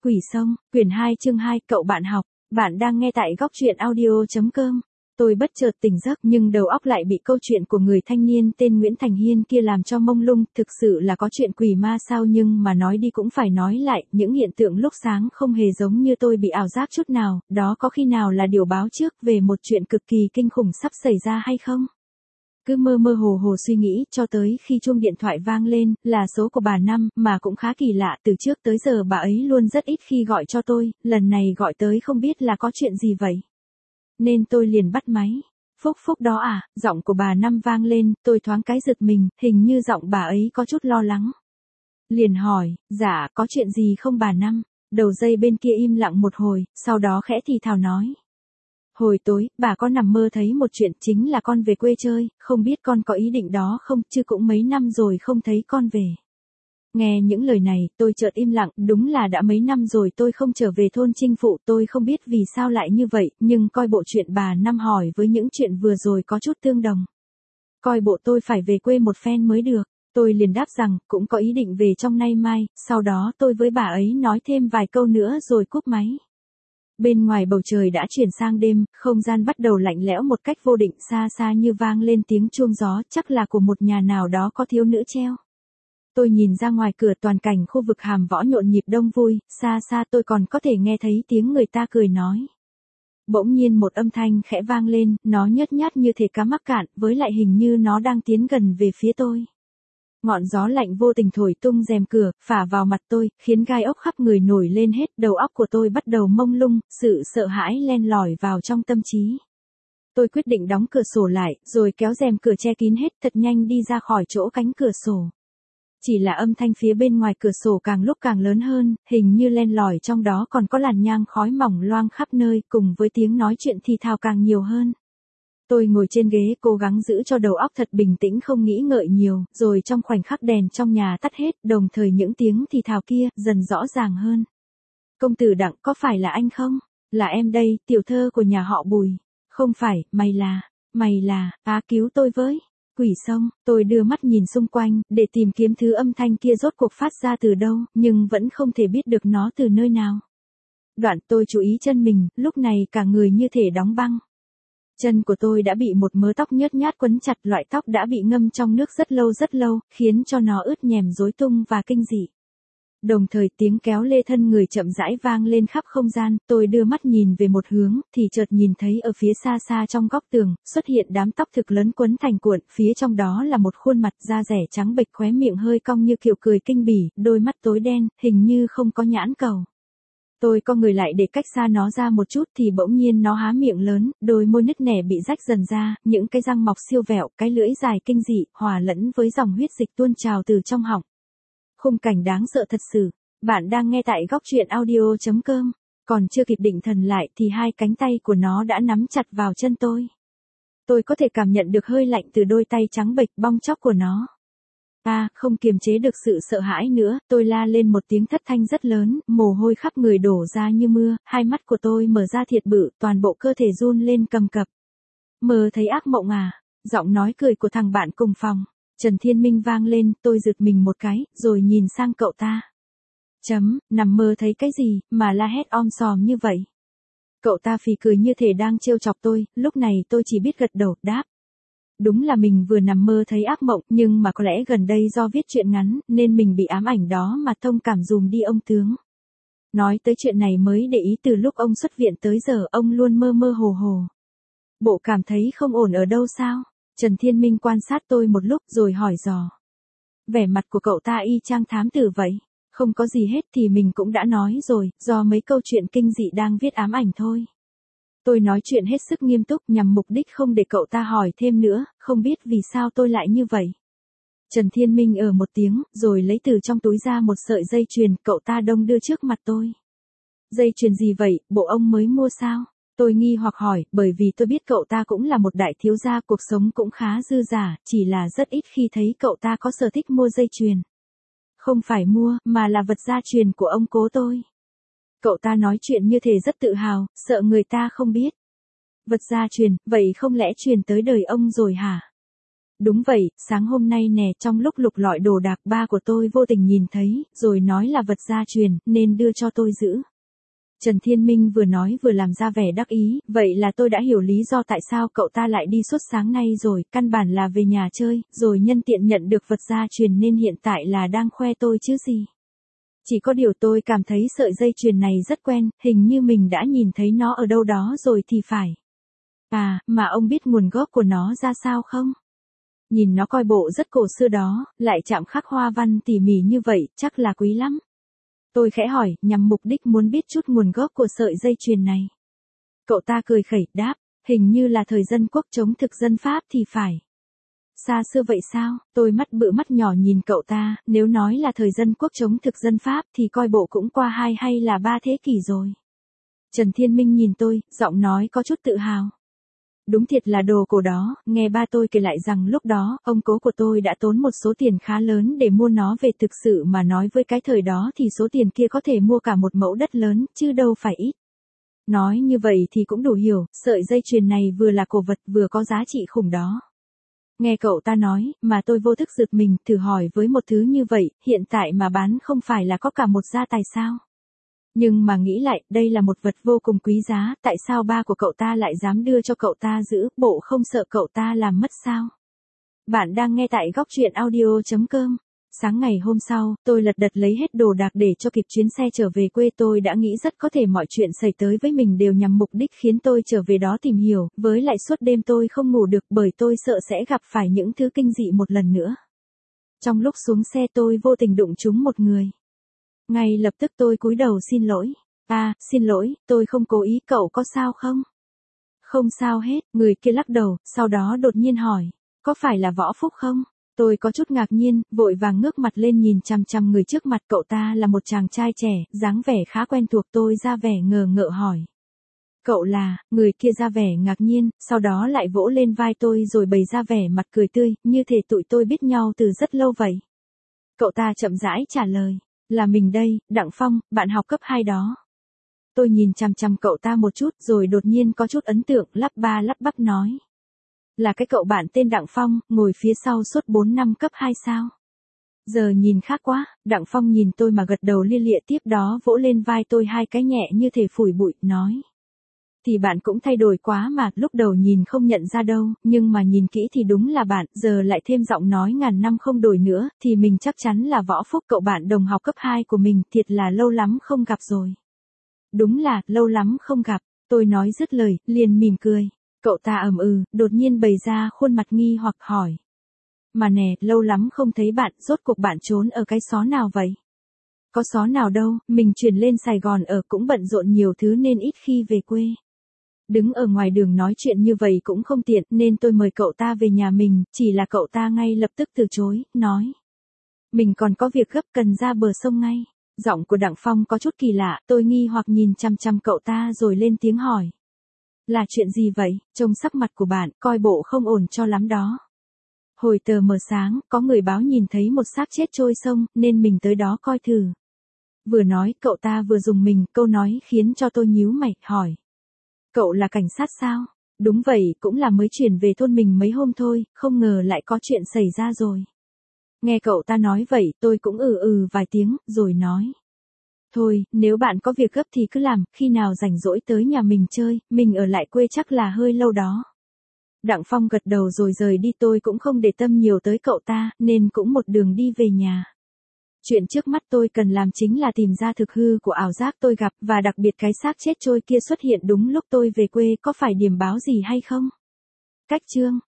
Quỷ Sông, quyển 2 chương 2, cậu bạn học. Bạn đang nghe tại góc truyện audio.com. Tôi bất chợt tỉnh giấc nhưng đầu óc lại bị câu chuyện của người thanh niên tên Nguyễn Thành Hiên kia làm cho mông lung, thực sự là có chuyện quỷ ma sao, nhưng mà nói đi cũng phải nói lại, những hiện tượng lúc sáng không hề giống như tôi bị ảo giác chút nào, đó có khi nào là điều báo trước về một chuyện cực kỳ kinh khủng sắp xảy ra hay không? Cứ mơ mơ hồ hồ suy nghĩ cho tới khi chuông điện thoại vang lên, là số của bà Năm, mà cũng khá kỳ lạ, từ trước tới giờ bà ấy luôn rất ít khi gọi cho tôi, lần này gọi tới không biết là có chuyện gì vậy. Nên tôi liền bắt máy. Phúc Phúc đó à, giọng của bà Năm vang lên, tôi thoáng cái giật mình, hình như giọng bà ấy có chút lo lắng. Liền hỏi, dạ, có chuyện gì không bà Năm? Đầu dây bên kia im lặng một hồi, sau đó khẽ thì thào nói. Hồi tối, bà có nằm mơ thấy một chuyện, chính là con về quê chơi, không biết con có ý định đó không, chứ cũng mấy năm rồi không thấy con về. Nghe những lời này, tôi chợt im lặng, đúng là đã mấy năm rồi tôi không trở về thôn Trinh Phụ, tôi không biết vì sao lại như vậy, nhưng coi bộ chuyện bà Năm hỏi với những chuyện vừa rồi có chút tương đồng. Coi bộ tôi phải về quê một phen mới được. Tôi liền đáp rằng, cũng có ý định về trong nay mai, sau đó tôi với bà ấy nói thêm vài câu nữa rồi cúp máy. Bên ngoài bầu trời đã chuyển sang đêm, không gian bắt đầu lạnh lẽo một cách vô định, xa xa như vang lên tiếng chuông gió, chắc là của một nhà nào đó có thiếu nữ treo. Tôi nhìn ra ngoài cửa, toàn cảnh khu vực Hàm Võ nhộn nhịp đông vui, xa xa tôi còn có thể nghe thấy tiếng người ta cười nói. Bỗng nhiên một âm thanh khẽ vang lên, nó nhớt nhát như thể cá mắc cạn, với lại hình như nó đang tiến gần về phía tôi. Ngọn gió lạnh vô tình thổi tung rèm cửa, phả vào mặt tôi, khiến gai ốc khắp người nổi lên hết, đầu óc của tôi bắt đầu mông lung, sự sợ hãi len lỏi vào trong tâm trí. Tôi quyết định đóng cửa sổ lại, rồi kéo rèm cửa che kín hết, thật nhanh đi ra khỏi chỗ cánh cửa sổ. Chỉ là âm thanh phía bên ngoài cửa sổ càng lúc càng lớn hơn, hình như len lỏi trong đó còn có làn nhang khói mỏng loang khắp nơi, cùng với tiếng nói chuyện thì thào càng nhiều hơn. Tôi ngồi trên ghế cố gắng giữ cho đầu óc thật bình tĩnh, không nghĩ ngợi nhiều, rồi trong khoảnh khắc đèn trong nhà tắt hết, đồng thời những tiếng thì thào kia dần rõ ràng hơn. Công tử Đặng, có phải là anh không? Là em đây, tiểu thơ của nhà họ Bùi. Không phải, mày là, cứu tôi với. Quỷ Sông, tôi đưa mắt nhìn xung quanh, để tìm kiếm thứ âm thanh kia rốt cuộc phát ra từ đâu, nhưng vẫn không thể biết được nó từ nơi nào. Đoạn tôi chú ý chân mình, lúc này cả người như thể đóng băng. Chân của tôi đã bị một mớ tóc nhớt nhát quấn chặt, loại tóc đã bị ngâm trong nước rất lâu, khiến cho nó ướt nhèm rối tung và kinh dị. Đồng thời tiếng kéo lê thân người chậm rãi vang lên khắp không gian, tôi đưa mắt nhìn về một hướng, thì chợt nhìn thấy ở phía xa xa trong góc tường, xuất hiện đám tóc thực lớn quấn thành cuộn, phía trong đó là một khuôn mặt da dẻ trắng bệch, khóe miệng hơi cong như kiểu cười kinh bỉ, đôi mắt tối đen, hình như không có nhãn cầu. Tôi co người lại để cách xa nó ra một chút thì bỗng nhiên nó há miệng lớn, đôi môi nứt nẻ bị rách dần ra, những cái răng mọc siêu vẹo, cái lưỡi dài kinh dị, hòa lẫn với dòng huyết dịch tuôn trào từ trong họng. Khung cảnh đáng sợ thật sự. Bạn đang nghe tại góc truyện audio.com. Còn chưa kịp định thần lại thì hai cánh tay của nó đã nắm chặt vào chân tôi. Tôi có thể cảm nhận được hơi lạnh từ đôi tay trắng bệch bong tróc của nó. Không kiềm chế được sự sợ hãi nữa, tôi la lên một tiếng thất thanh rất lớn, mồ hôi khắp người đổ ra như mưa, hai mắt của tôi mở ra thiệt bự, toàn bộ cơ thể run lên cầm cập. Mơ thấy ác mộng à? Giọng nói cười của thằng bạn cùng phòng, Trần Thiên Minh vang lên, tôi giật mình một cái, rồi nhìn sang cậu ta. Nằm mơ thấy cái gì, mà la hét om sòm như vậy? Cậu ta phì cười như thể đang trêu chọc tôi, lúc này tôi chỉ biết gật đầu, đáp. Đúng là mình vừa nằm mơ thấy ác mộng, nhưng mà có lẽ gần đây do viết truyện ngắn, nên mình bị ám ảnh đó mà thông cảm dùm đi ông tướng. Nói tới chuyện này mới để ý từ lúc ông xuất viện tới giờ ông luôn mơ mơ hồ hồ. Bộ cảm thấy không ổn ở đâu sao? Trần Thiên Minh quan sát tôi một lúc rồi hỏi dò. Vẻ mặt của cậu ta y chang thám tử vậy. Không có gì hết thì mình cũng đã nói rồi, do mấy câu chuyện kinh dị đang viết ám ảnh thôi. Tôi nói chuyện hết sức nghiêm túc nhằm mục đích không để cậu ta hỏi thêm nữa, không biết vì sao tôi lại như vậy. Trần Thiên Minh một tiếng, rồi lấy từ trong túi ra một sợi dây chuyền, cậu ta đong đưa trước mặt tôi. Dây chuyền gì vậy, bộ ông mới mua sao? Tôi nghi hoặc hỏi, bởi vì tôi biết cậu ta cũng là một đại thiếu gia, cuộc sống cũng khá dư dả, chỉ là rất ít khi thấy cậu ta có sở thích mua dây chuyền. Không phải mua, mà là vật gia truyền của ông cố tôi. Cậu ta nói chuyện như thể rất tự hào, sợ người ta không biết. Vật gia truyền, vậy không lẽ truyền tới đời ông rồi hả? Đúng vậy, sáng hôm nay nè, trong lúc lục lọi đồ đạc ba của tôi vô tình nhìn thấy, rồi nói là vật gia truyền, nên đưa cho tôi giữ. Trần Thiên Minh vừa nói vừa làm ra vẻ đắc ý, vậy là tôi đã hiểu lý do tại sao cậu ta lại đi suốt sáng nay rồi, căn bản là về nhà chơi, rồi nhân tiện nhận được vật gia truyền nên hiện tại là đang khoe tôi chứ gì. Chỉ có điều tôi cảm thấy sợi dây chuyền này rất quen, hình như mình đã nhìn thấy nó ở đâu đó rồi thì phải. À, mà ông biết nguồn gốc của nó ra sao không? Nhìn nó coi bộ rất cổ xưa đó, lại chạm khắc hoa văn tỉ mỉ như vậy, chắc là quý lắm. Tôi khẽ hỏi, nhằm mục đích muốn biết chút nguồn gốc của sợi dây chuyền này. Cậu ta cười khẩy, đáp, hình như là thời dân quốc chống thực dân Pháp thì phải. Xa xưa vậy sao? Tôi mắt bự mắt nhỏ nhìn cậu ta, nếu nói là thời dân quốc chống thực dân Pháp thì coi bộ cũng qua 2 hay là 3 thế kỷ rồi. Trần Thiên Minh nhìn tôi, giọng nói có chút tự hào. Đúng thiệt là đồ cổ đó, nghe ba tôi kể lại rằng lúc đó, ông cố của tôi đã tốn một số tiền khá lớn để mua nó về, thực sự mà nói với cái thời đó thì số tiền kia có thể mua cả một mẫu đất lớn, chứ đâu phải ít. Nói như vậy thì cũng đủ hiểu, sợi dây chuyền này vừa là cổ vật vừa có giá trị khủng đó. Nghe cậu ta nói, mà tôi vô thức giật mình, thử hỏi với một thứ như vậy, hiện tại mà bán không phải là có cả một gia tài sao? Nhưng mà nghĩ lại, đây là một vật vô cùng quý giá, tại sao ba của cậu ta lại dám đưa cho cậu ta giữ, bộ không sợ cậu ta làm mất sao? Bạn đang nghe tại góc truyện audio.com. Sáng ngày hôm sau, tôi lật đật lấy hết đồ đạc để cho kịp chuyến xe trở về quê. Tôi đã nghĩ rất có thể mọi chuyện xảy tới với mình đều nhằm mục đích khiến tôi trở về đó tìm hiểu, với lại suốt đêm tôi không ngủ được bởi tôi sợ sẽ gặp phải những thứ kinh dị một lần nữa. Trong lúc xuống xe tôi vô tình đụng trúng một người. Ngay lập tức tôi cúi đầu xin lỗi. À, xin lỗi, tôi không cố ý, cậu có sao không? Không sao hết, người kia lắc đầu, sau đó đột nhiên hỏi, có phải là Võ Phúc không? Tôi có chút ngạc nhiên, vội vàng ngước mặt lên nhìn chằm chằm người trước mặt. Cậu ta là một chàng trai trẻ, dáng vẻ khá quen thuộc. Tôi ra vẻ ngờ ngợ hỏi. Cậu là, người kia ra vẻ ngạc nhiên, sau đó lại vỗ lên vai tôi rồi bày ra vẻ mặt cười tươi, như thể tụi tôi biết nhau từ rất lâu vậy. Cậu ta chậm rãi trả lời, là mình đây, Đặng Phong, bạn học cấp 2 đó. Tôi nhìn chằm chằm cậu ta một chút rồi đột nhiên có chút ấn tượng, lắp ba lắp bắp nói. Là cái cậu bạn tên Đặng Phong, ngồi phía sau suốt 4 năm cấp 2 sao? Giờ nhìn khác quá, Đặng Phong nhìn tôi mà gật đầu lia lịa, tiếp đó vỗ lên vai tôi 2 cái nhẹ như thể phủi bụi, nói. Thì bạn cũng thay đổi quá mà, lúc đầu nhìn không nhận ra đâu, nhưng mà nhìn kỹ thì đúng là bạn, giờ lại thêm giọng nói ngàn năm không đổi nữa, thì mình chắc chắn là Võ Phúc, cậu bạn đồng học cấp 2 của mình, thiệt là lâu lắm không gặp rồi. Đúng là, lâu lắm không gặp, tôi nói dứt lời, liền mỉm cười. Cậu ta đột nhiên bày ra khuôn mặt nghi hoặc hỏi. Mà nè, lâu lắm không thấy bạn, rốt cuộc bạn trốn ở cái xó nào vậy? Có xó nào đâu, mình chuyển lên Sài Gòn ở cũng bận rộn nhiều thứ nên ít khi về quê. Đứng ở ngoài đường nói chuyện như vậy cũng không tiện nên tôi mời cậu ta về nhà mình, chỉ là cậu ta ngay lập tức từ chối, nói. Mình còn có việc gấp cần ra bờ sông ngay. Giọng của Đặng Phong có chút kỳ lạ, tôi nghi hoặc nhìn chằm chằm cậu ta rồi lên tiếng hỏi. Là chuyện gì vậy, trông sắc mặt của bạn, coi bộ không ổn cho lắm đó. Hồi tờ mờ sáng, có người báo nhìn thấy một xác chết trôi sông, nên mình tới đó coi thử. Vừa nói, cậu ta vừa dùng mình, câu nói khiến cho tôi nhíu mày, hỏi. Cậu là cảnh sát sao? Đúng vậy, cũng là mới chuyển về thôn mình mấy hôm thôi, không ngờ lại có chuyện xảy ra rồi. Nghe cậu ta nói vậy, tôi cũng vài tiếng, rồi nói. Thôi, nếu bạn có việc gấp thì cứ làm, khi nào rảnh rỗi tới nhà mình chơi, mình ở lại quê chắc là hơi lâu đó. Đặng Phong gật đầu rồi rời đi, tôi cũng không để tâm nhiều tới cậu ta, nên cũng một đường đi về nhà. Chuyện trước mắt tôi cần làm chính là tìm ra thực hư của ảo giác tôi gặp, và đặc biệt cái xác chết trôi kia xuất hiện đúng lúc tôi về quê, có phải điểm báo gì hay không? Cách chương